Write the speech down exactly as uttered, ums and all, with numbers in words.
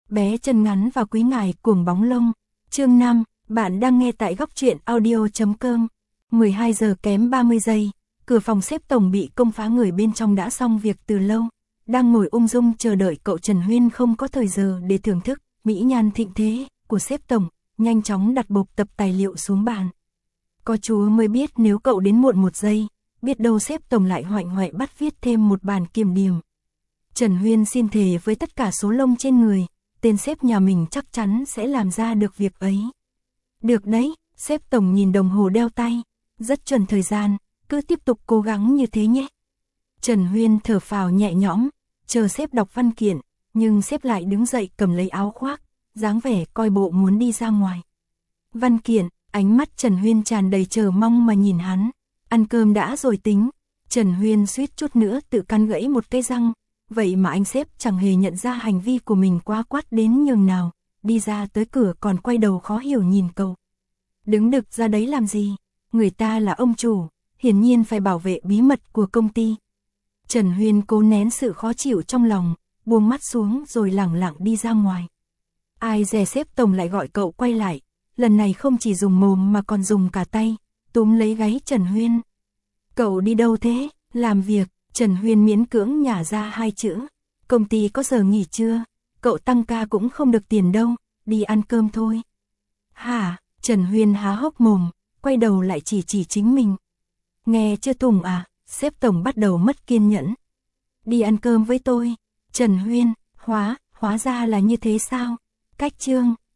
bé chân ngắn và quý ngài cuồng bóng lông. Chương năm, bạn đang nghe tại góc truyện audio.com. mười hai giờ kém ba mươi giây, cửa phòng xếp tổng bị công phá, người bên trong đã xong việc từ lâu. Đang ngồi ung dung chờ đợi cậu Trần Huyên không có thời giờ để thưởng thức mỹ nhan thịnh thế của xếp tổng, nhanh chóng đặt bộp tập tài liệu xuống bàn. Có chúa mới biết nếu cậu đến muộn một giây, biết đâu xếp tổng lại hoạnh hoẹ bắt viết thêm một bản kiểm điểm. Trần Huyên xin thề với tất cả số lông trên người, tên sếp nhà mình chắc chắn sẽ làm ra được việc ấy. Được đấy, sếp tổng nhìn đồng hồ đeo tay, rất chuẩn thời gian, cứ tiếp tục cố gắng như thế nhé. Trần Huyên thở phào nhẹ nhõm, chờ sếp đọc văn kiện, nhưng sếp lại đứng dậy cầm lấy áo khoác, dáng vẻ coi bộ muốn đi ra ngoài. Văn kiện, ánh mắt Trần Huyên tràn đầy chờ mong mà nhìn hắn. Ăn cơm đã rồi tính. Trần Huyên suýt chút nữa tự căn gãy một cây răng. Vậy mà anh sếp chẳng hề nhận ra hành vi của mình quá quát đến nhường nào. Đi ra tới cửa còn quay đầu khó hiểu nhìn cậu. Đứng đực ra đấy làm gì? Người ta là ông chủ, hiển nhiên phải bảo vệ bí mật của công ty. Trần Huyên cố nén sự khó chịu trong lòng, buông mắt xuống rồi lẳng lặng đi ra ngoài. Ai dè sếp tổng lại gọi cậu quay lại. Lần này không chỉ dùng mồm mà còn dùng cả tay, túm lấy gáy Trần Huyên. Cậu đi đâu thế? Làm việc. Trần Huyên miễn cưỡng nhả ra hai chữ. Công ty có giờ nghỉ chưa? Cậu tăng ca cũng không được tiền đâu, đi ăn cơm thôi. Hả? Trần Huyên há hốc mồm, quay đầu lại chỉ chỉ chính mình. Nghe chưa Tùng à? Sếp tổng bắt đầu mất kiên nhẫn. Đi ăn cơm với tôi. Trần Huyên, hóa, hóa ra là như thế sao? Cách chương,